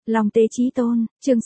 Long Tế Chí Tôn, chương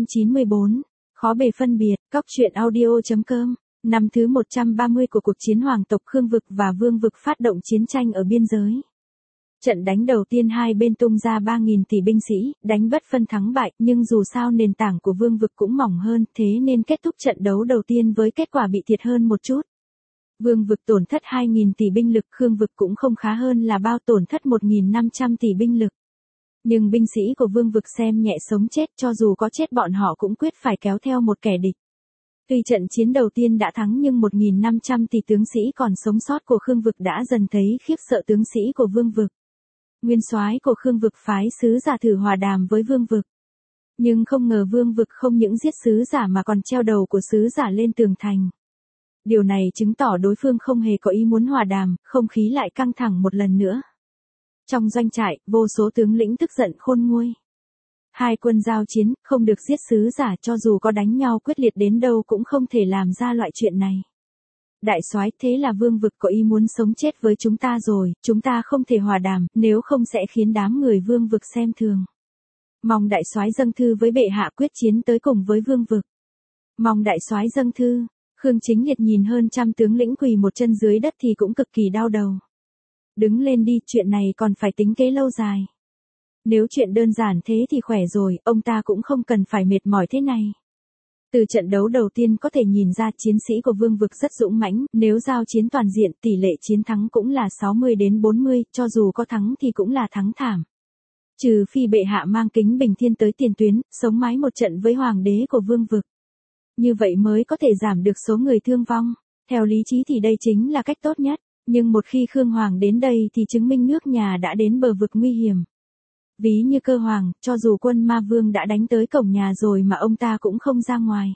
694. Khó bề phân biệt, Cóc truyện audio.com. Năm thứ 130 của cuộc chiến hoàng tộc Khương vực và Vương vực phát động chiến tranh ở biên giới. Trận đánh đầu tiên hai bên tung ra 3.000 tỷ binh sĩ, đánh bất phân thắng bại, nhưng dù sao nền tảng của Vương vực cũng mỏng hơn, thế nên kết thúc trận đấu đầu tiên với kết quả bị thiệt hơn một chút. Vương vực tổn thất 2.000 tỷ binh lực, Khương vực cũng không khá hơn là bao, tổn thất 1.500 tỷ binh lực. Nhưng binh sĩ của Vương vực xem nhẹ sống chết, cho dù có chết bọn họ cũng quyết phải kéo theo một kẻ địch. Tuy trận chiến đầu tiên đã thắng nhưng 1.500 tỷ tướng sĩ còn sống sót của Khương vực đã dần thấy khiếp sợ tướng sĩ của Vương vực. Nguyên soái của Khương vực phái sứ giả thử hòa đàm với Vương vực. Nhưng không ngờ Vương vực không những giết sứ giả mà còn treo đầu của sứ giả lên tường thành. Điều này chứng tỏ đối phương không hề có ý muốn hòa đàm, không khí lại căng thẳng một lần nữa. Trong doanh trại, vô số tướng lĩnh tức giận khôn nguôi. Hai quân giao chiến, không được giết sứ giả, cho dù có đánh nhau quyết liệt đến đâu cũng không thể làm ra loại chuyện này. Đại soái, thế là Vương vực có ý muốn sống chết với chúng ta rồi, chúng ta không thể hòa đàm, nếu không sẽ khiến đám người Vương vực xem thường. Mong đại soái dâng thư với bệ hạ quyết chiến tới cùng với Vương vực. Mong đại soái dâng thư. Khương Chính Liệt nhìn hơn trăm tướng lĩnh quỳ một chân dưới đất thì cũng cực kỳ đau đầu. Đứng lên đi, chuyện này còn phải tính kế lâu dài. Nếu chuyện đơn giản thế thì khỏe rồi, ông ta cũng không cần phải mệt mỏi thế này. Từ trận đấu đầu tiên có thể nhìn ra chiến sĩ của Vương vực rất dũng mãnh, nếu giao chiến toàn diện tỷ lệ chiến thắng cũng là 60 đến 40, cho dù có thắng thì cũng là thắng thảm. Trừ phi bệ hạ mang Kính Bình Thiên tới tiền tuyến, sống mái một trận với hoàng đế của Vương vực. Như vậy mới có thể giảm được số người thương vong. Theo lý trí thì đây chính là cách tốt nhất. Nhưng một khi Khương Hoàng đến đây thì chứng minh nước nhà đã đến bờ vực nguy hiểm. Ví như Cơ Hoàng, cho dù quân ma vương đã đánh tới cổng nhà rồi mà ông ta cũng không ra ngoài.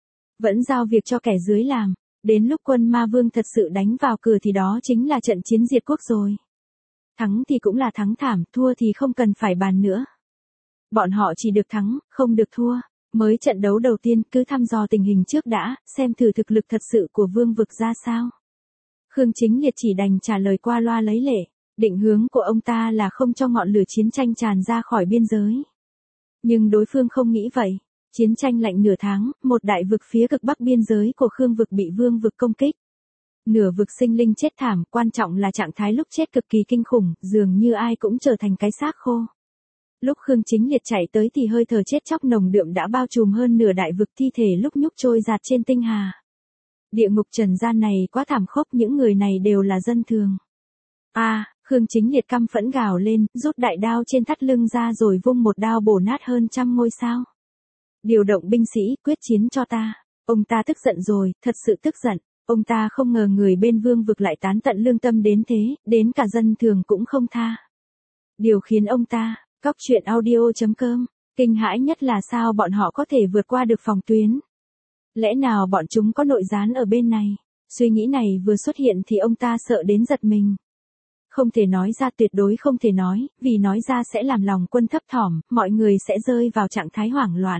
Vẫn giao việc cho kẻ dưới làm. Đến lúc quân ma vương thật sự đánh vào cửa thì đó chính là trận chiến diệt quốc rồi. Thắng thì cũng là thắng thảm, thua thì không cần phải bàn nữa. Bọn họ chỉ được thắng, không được thua. Mới trận đấu đầu tiên cứ thăm dò tình hình trước đã, xem thử thực lực thật sự của Vương vực ra sao. Khương Chính Liệt chỉ đành trả lời qua loa lấy lệ. Định hướng của ông ta là không cho ngọn lửa chiến tranh tràn ra khỏi biên giới. Nhưng đối phương không nghĩ vậy. Chiến tranh lạnh nửa tháng, một đại vực phía cực bắc biên giới của Khương vực bị Vương vực công kích. Nửa vực sinh linh chết thảm, quan trọng là trạng thái lúc chết cực kỳ kinh khủng, dường như ai cũng trở thành cái xác khô. Lúc Khương Chính Liệt chạy tới thì hơi thở chết chóc nồng đượm đã bao trùm hơn nửa đại vực, thi thể lúc nhúc trôi dạt trên tinh hà. Địa ngục trần gian này quá thảm khốc, những người này đều là dân thường. Khương Chính Liệt căm phẫn gào lên, rút đại đao trên thắt lưng ra rồi vung một đao bổ nát hơn trăm ngôi sao. Điều động binh sĩ, quyết chiến cho ta. Ông ta tức giận rồi, thật sự tức giận. Ông ta không ngờ người bên Vương vực lại tán tận lương tâm đến thế, đến cả dân thường cũng không tha. Điều khiến ông ta, Cóc truyện audio.com, kinh hãi nhất là sao bọn họ có thể vượt qua được phòng tuyến. Lẽ nào bọn chúng có nội gián ở bên này? Suy nghĩ này vừa xuất hiện thì ông ta sợ đến giật mình. Không thể nói ra, tuyệt đối không thể nói, vì nói ra sẽ làm lòng quân thấp thỏm, mọi người sẽ rơi vào trạng thái hoảng loạn.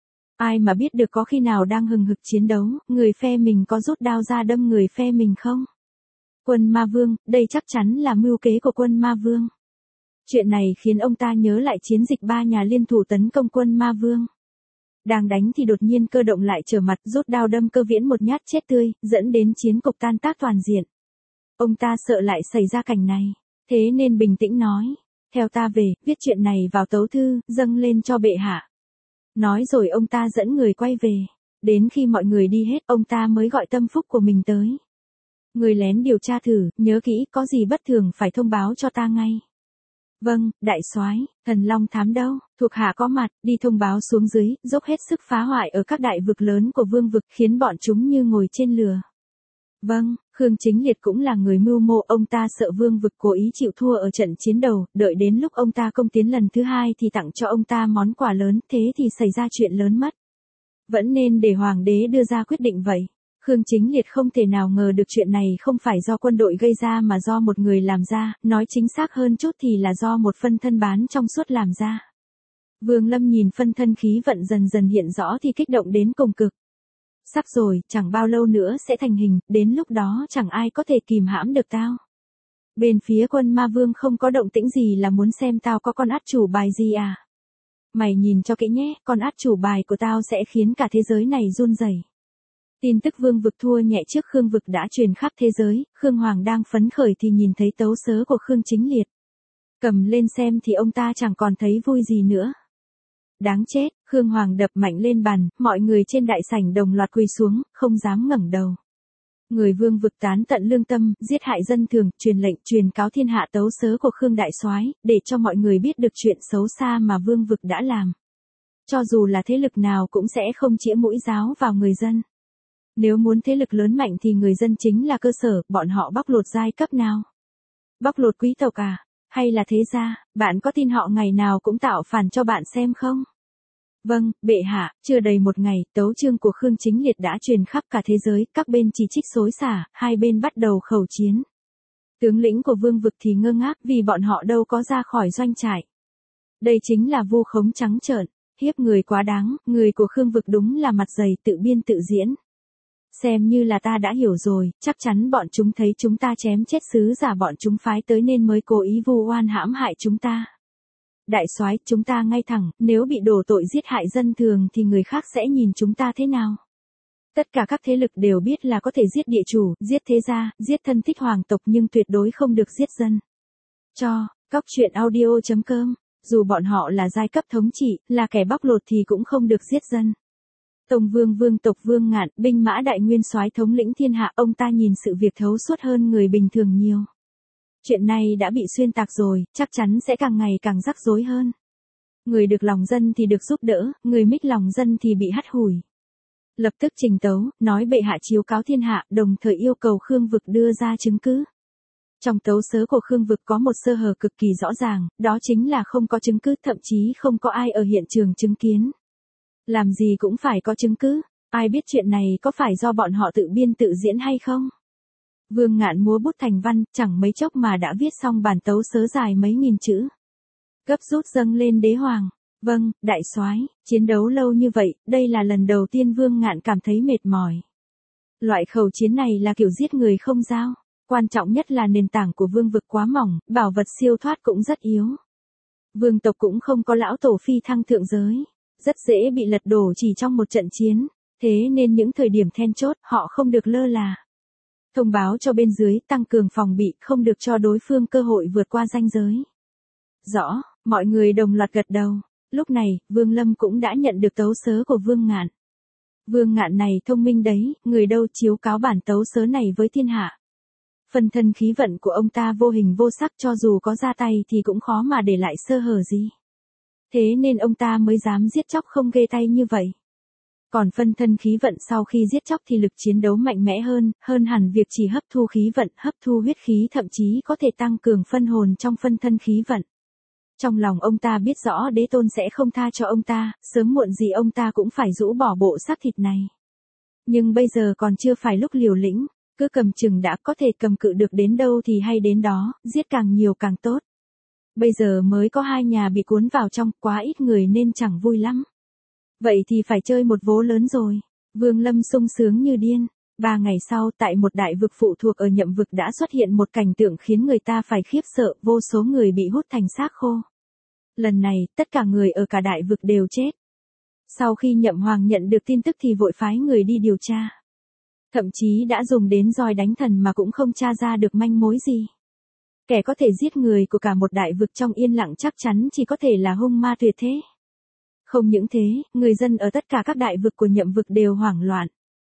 Ai mà biết được có khi nào đang hừng hực chiến đấu, người phe mình có rút đao ra đâm người phe mình không? Quân ma vương, đây chắc chắn là mưu kế của quân ma vương. Chuyện này khiến ông ta nhớ lại chiến dịch ba nhà liên thủ tấn công quân ma vương. Đang đánh thì đột nhiên Cơ Động lại trở mặt, rút đao đâm Cơ Viễn một nhát chết tươi, dẫn đến chiến cục tan tác toàn diện. Ông ta sợ lại xảy ra cảnh này, thế nên bình tĩnh nói, theo ta về, viết chuyện này vào tấu thư, dâng lên cho bệ hạ. Nói rồi ông ta dẫn người quay về, đến khi mọi người đi hết, ông ta mới gọi tâm phúc của mình tới. Người lén điều tra thử, nhớ kỹ, có gì bất thường phải thông báo cho ta ngay. Vâng, đại soái, Thần Long Thám đâu, thuộc hạ có mặt, đi thông báo xuống dưới, dốc hết sức phá hoại ở các đại vực lớn của Vương vực, khiến bọn chúng như ngồi trên lửa. Vâng, Khương Chính Liệt cũng là người mưu mô, ông ta sợ Vương vực cố ý chịu thua ở trận chiến đầu, đợi đến lúc ông ta công tiến lần thứ hai thì tặng cho ông ta món quà lớn, thế thì xảy ra chuyện lớn mất. Vẫn nên để hoàng đế đưa ra quyết định vậy. Khương Chính Liệt không thể nào ngờ được chuyện này không phải do quân đội gây ra mà do một người làm ra, nói chính xác hơn chút thì là do một phân thân bán trong suốt làm ra. Vương Lâm nhìn phân thân khí vận dần dần hiện rõ thì kích động đến cùng cực. Sắp rồi, chẳng bao lâu nữa sẽ thành hình, đến lúc đó chẳng ai có thể kìm hãm được tao. Bên phía quân ma vương không có động tĩnh gì là muốn xem tao có con át chủ bài gì à. Mày nhìn cho kỹ nhé, con át chủ bài của tao sẽ khiến cả thế giới này run rẩy. Tin tức Vương Vực thua nhẹ trước Khương Vực đã truyền khắp thế giới, Khương Hoàng đang phấn khởi thì nhìn thấy tấu sớ của Khương Chính Liệt. Cầm lên xem thì ông ta chẳng còn thấy vui gì nữa. Đáng chết, Khương Hoàng đập mạnh lên bàn, mọi người trên đại sảnh đồng loạt quỳ xuống, không dám ngẩng đầu. Người Vương Vực tán tận lương tâm, giết hại dân thường, truyền lệnh truyền cáo thiên hạ tấu sớ của Khương Đại Soái, để cho mọi người biết được chuyện xấu xa mà Vương Vực đã làm. Cho dù là thế lực nào cũng sẽ không chĩa mũi giáo vào người dân. Nếu muốn thế lực lớn mạnh thì người dân chính là cơ sở, bọn họ bóc lột giai cấp nào? Bóc lột quý tộc à? Hay là thế gia, bạn có tin họ ngày nào cũng tạo phản cho bạn xem không? Vâng, bệ hạ, chưa đầy một ngày, tấu chương của Khương Chính Liệt đã truyền khắp cả thế giới, các bên chỉ trích xối xả, hai bên bắt đầu khẩu chiến. Tướng lĩnh của Vương Vực thì ngơ ngác vì bọn họ đâu có ra khỏi doanh trại. Đây chính là vu khống trắng trợn, hiếp người quá đáng, người của Khương Vực đúng là mặt dày tự biên tự diễn. Xem như là ta đã hiểu rồi, chắc chắn bọn chúng thấy chúng ta chém chết sứ giả bọn chúng phái tới nên mới cố ý vu oan hãm hại chúng ta. Đại soái, chúng ta ngay thẳng, nếu bị đổ tội giết hại dân thường thì người khác sẽ nhìn chúng ta thế nào? Tất cả các thế lực đều biết là có thể giết địa chủ, giết thế gia, giết thân thích hoàng tộc nhưng tuyệt đối không được giết dân. Cóc truyện audio.com, dù bọn họ là giai cấp thống trị, là kẻ bóc lột thì cũng không được giết dân. Tông Vương Vương tộc Vương Ngạn, binh mã đại nguyên soái thống lĩnh thiên hạ, ông ta nhìn sự việc thấu suốt hơn người bình thường nhiều. Chuyện này đã bị xuyên tạc rồi, chắc chắn sẽ càng ngày càng rắc rối hơn. Người được lòng dân thì được giúp đỡ, người mích lòng dân thì bị hắt hủi. Lập tức trình tấu, nói bệ hạ chiếu cáo thiên hạ, đồng thời yêu cầu Khương Vực đưa ra chứng cứ. Trong tấu sớ của Khương Vực có một sơ hở cực kỳ rõ ràng, đó chính là không có chứng cứ, thậm chí không có ai ở hiện trường chứng kiến. Làm gì cũng phải có chứng cứ, ai biết chuyện này có phải do bọn họ tự biên tự diễn hay không? Vương Ngạn múa bút thành văn, chẳng mấy chốc mà đã viết xong bản tấu sớ dài mấy nghìn chữ. Gấp rút dâng lên đế hoàng. Vâng, đại soái, chiến đấu lâu như vậy, đây là lần đầu tiên Vương Ngạn cảm thấy mệt mỏi. Loại khẩu chiến này là kiểu giết người không dao. Quan trọng nhất là nền tảng của Vương Vực quá mỏng, bảo vật siêu thoát cũng rất yếu. Vương tộc cũng không có lão tổ phi thăng thượng giới. Rất dễ bị lật đổ chỉ trong một trận chiến. Thế nên những thời điểm then chốt, họ không được lơ là. Thông báo cho bên dưới, tăng cường phòng bị, không được cho đối phương cơ hội vượt qua ranh giới. Rõ, mọi người đồng loạt gật đầu. Lúc này, Vương Lâm cũng đã nhận được tấu sớ của Vương Ngạn. Vương Ngạn này thông minh đấy, người đâu chiếu cáo bản tấu sớ này với thiên hạ. Phần thân khí vận của ông ta vô hình vô sắc, cho dù có ra tay thì cũng khó mà để lại sơ hở gì. Thế nên ông ta mới dám giết chóc không ghê tay như vậy. Còn phân thân khí vận sau khi giết chóc thì lực chiến đấu mạnh mẽ hơn hẳn việc chỉ hấp thu khí vận, hấp thu huyết khí, thậm chí có thể tăng cường phân hồn trong phân thân khí vận. Trong lòng ông ta biết rõ đế tôn sẽ không tha cho ông ta, sớm muộn gì ông ta cũng phải rũ bỏ bộ xác thịt này. Nhưng bây giờ còn chưa phải lúc liều lĩnh, cứ cầm chừng đã, có thể cầm cự được đến đâu thì hay đến đó, giết càng nhiều càng tốt. Bây giờ mới có 2 nhà bị cuốn vào trong, quá ít người nên chẳng vui lắm. Vậy thì phải chơi một vố lớn rồi. Vương Lâm sung sướng như điên. 3 ngày sau, tại một đại vực phụ thuộc ở Nhậm Vực đã xuất hiện một cảnh tượng khiến người ta phải khiếp sợ, vô số người bị hút thành xác khô. Lần này, tất cả người ở cả đại vực đều chết. Sau khi Nhậm Hoàng nhận được tin tức thì vội phái người đi điều tra. Thậm chí đã dùng đến roi đánh thần mà cũng không tra ra được manh mối gì. Kẻ có thể giết người của cả một đại vực trong yên lặng chắc chắn chỉ có thể là hung ma tuyệt thế. Không những thế, người dân ở tất cả các đại vực của Nhậm Vực đều hoảng loạn.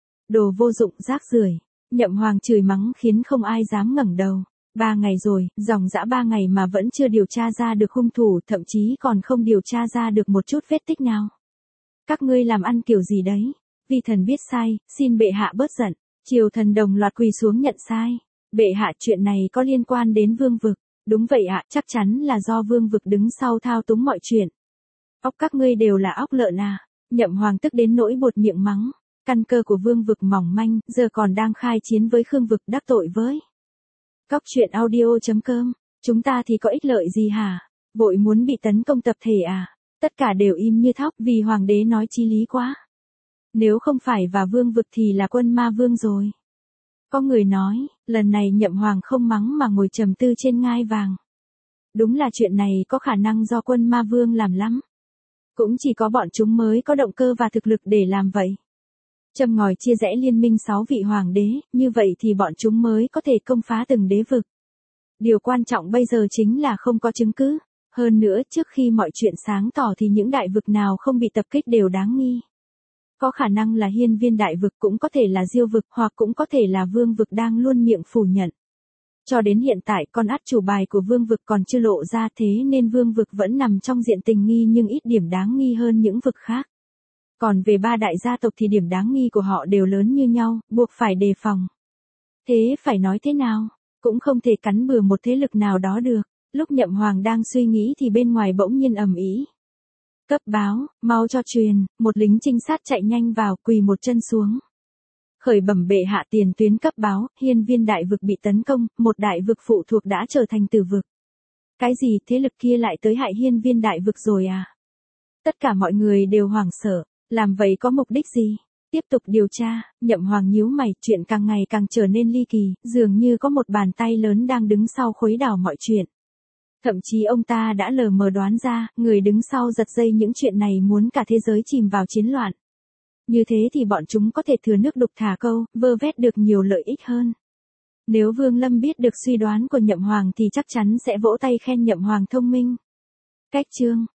Đồ vô dụng, rác rưởi. Nhậm Hoàng chửi mắng khiến không ai dám ngẩng đầu. 3 ngày rồi, dòng dã 3 ngày mà vẫn chưa điều tra ra được hung thủ, thậm chí còn không điều tra ra được một chút vết tích nào. Các ngươi làm ăn kiểu gì đấy? Vi thần biết sai, xin bệ hạ bớt giận. Triều thần đồng loạt quỳ xuống nhận sai. Bệ hạ, chuyện này có liên quan đến Vương Vực. Đúng vậy ạ, chắc chắn là do Vương Vực đứng sau thao túng mọi chuyện. Óc các ngươi đều là óc lợn à? Nhậm Hoàng tức đến nỗi buột miệng mắng. Căn cơ của Vương Vực mỏng manh, giờ còn đang khai chiến với Khương Vực, đắc tội với. Cóc truyện audio.com, chúng ta thì có ích lợi gì hả? Vội muốn bị tấn công tập thể à? Tất cả đều im như thóc vì hoàng đế nói chí lý quá. Nếu không phải và Vương Vực thì là Quân Ma Vương rồi. Có người nói, lần này Nhậm Hoàng không mắng mà ngồi trầm tư trên ngai vàng. Đúng là chuyện này có khả năng do Quân Ma Vương làm lắm. Cũng chỉ có bọn chúng mới có động cơ và thực lực để làm vậy. Châm ngòi chia rẽ liên minh 6 vị hoàng đế, như vậy thì bọn chúng mới có thể công phá từng đế vực. Điều quan trọng bây giờ chính là không có chứng cứ. Hơn nữa trước khi mọi chuyện sáng tỏ thì những đại vực nào không bị tập kích đều đáng nghi. Có khả năng là hiên viên đại vực, cũng có thể là diêu vực, hoặc cũng có thể là vương vực đang luôn miệng phủ nhận. Cho đến hiện tại con át chủ bài của vương vực còn chưa lộ ra, thế nên vương vực vẫn nằm trong diện tình nghi nhưng ít điểm đáng nghi hơn những vực khác. Còn về 3 đại gia tộc thì điểm đáng nghi của họ đều lớn như nhau, buộc phải đề phòng. Thế phải nói thế nào? Cũng không thể cắn bừa một thế lực nào đó được. Lúc Nhậm Hoàng đang suy nghĩ thì bên ngoài bỗng nhiên ầm ĩ. Cấp báo, mau cho truyền, một lính trinh sát chạy nhanh vào, quỳ một chân xuống. Khởi bẩm bệ hạ, tiền tuyến cấp báo, hiên viên đại vực bị tấn công, một đại vực phụ thuộc đã trở thành tử vực. Cái gì, thế lực kia lại tới hại hiên viên đại vực rồi à? Tất cả mọi người đều hoảng sợ, làm vậy có mục đích gì? Tiếp tục điều tra, Nhậm Hoàng nhíu mày, chuyện càng ngày càng trở nên ly kỳ, dường như có một bàn tay lớn đang đứng sau khuấy đảo mọi chuyện. Thậm chí ông ta đã lờ mờ đoán ra, người đứng sau giật dây những chuyện này muốn cả thế giới chìm vào chiến loạn. Như thế thì bọn chúng có thể thừa nước đục thả câu, vơ vét được nhiều lợi ích hơn. Nếu Vương Lâm biết được suy đoán của Nhậm Hoàng thì chắc chắn sẽ vỗ tay khen Nhậm Hoàng thông minh. Cách chương